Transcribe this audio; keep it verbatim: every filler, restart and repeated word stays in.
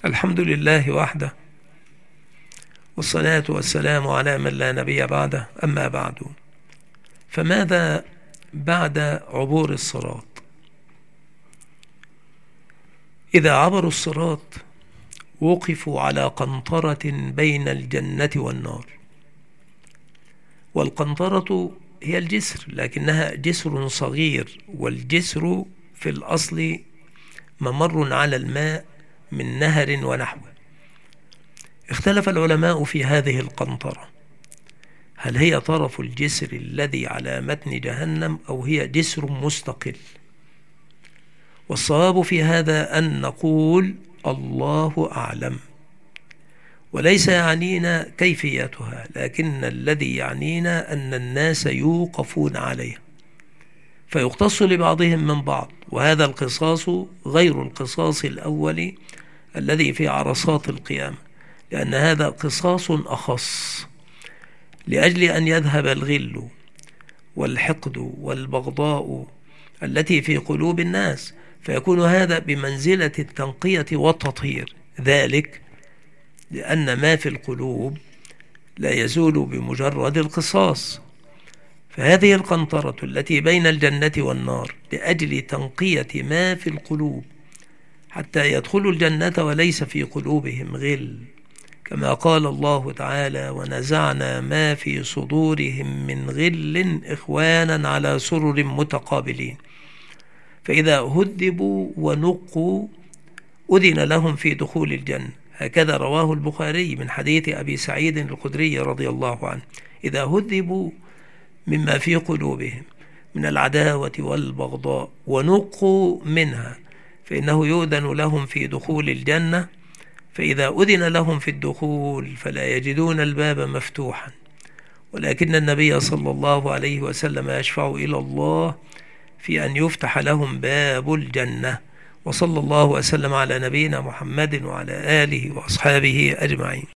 الحمد لله وحده، والصلاة والسلام على من لا نبي بعده، أما بعد. فماذا بعد عبور الصراط؟ إذا عبروا الصراط وقفوا على قنطرة بين الجنة والنار، والقنطرة هي الجسر، لكنها جسر صغير، والجسر في الأصل ممر على الماء من نهر ونحوه. اختلف العلماء في هذه القنطرة، هل هي طرف الجسر الذي على متن جهنم أو هي جسر مستقل؟ والصواب في هذا أن نقول الله أعلم، وليس يعنينا كيفيتها، لكن الذي يعنينا أن الناس يوقفون عليها فيقتص لبعضهم من بعض، وهذا القصاص غير القصاص الأول الذي في عرصات القيامة، لأن هذا قصاص أخص لأجل أن يذهب الغل والحقد والبغضاء التي في قلوب الناس، فيكون هذا بمنزلة التنقية والتطهير، ذلك لأن ما في القلوب لا يزول بمجرد القصاص. فهذه القنطرة التي بين الجنة والنار لأجل تنقية ما في القلوب حتى يدخلوا الجنة وليس في قلوبهم غل، كما قال الله تعالى: ونزعنا ما في صدورهم من غل إخوانا على سرر متقابلين، فإذا هذبوا ونقوا أذن لهم في دخول الجنة. هكذا رواه البخاري من حديث أبي سعيد الخدري رضي الله عنه: إذا هذبوا مما في قلوبهم من العداوة والبغضاء ونقوا منها فإنه يؤذن لهم في دخول الجنة، فإذا أذن لهم في الدخول فلا يجدون الباب مفتوحا، ولكن النبي صلى الله عليه وسلم يشفع إلى الله في أن يفتح لهم باب الجنة. وصلى الله وسلم على نبينا محمد وعلى آله وأصحابه أجمعين.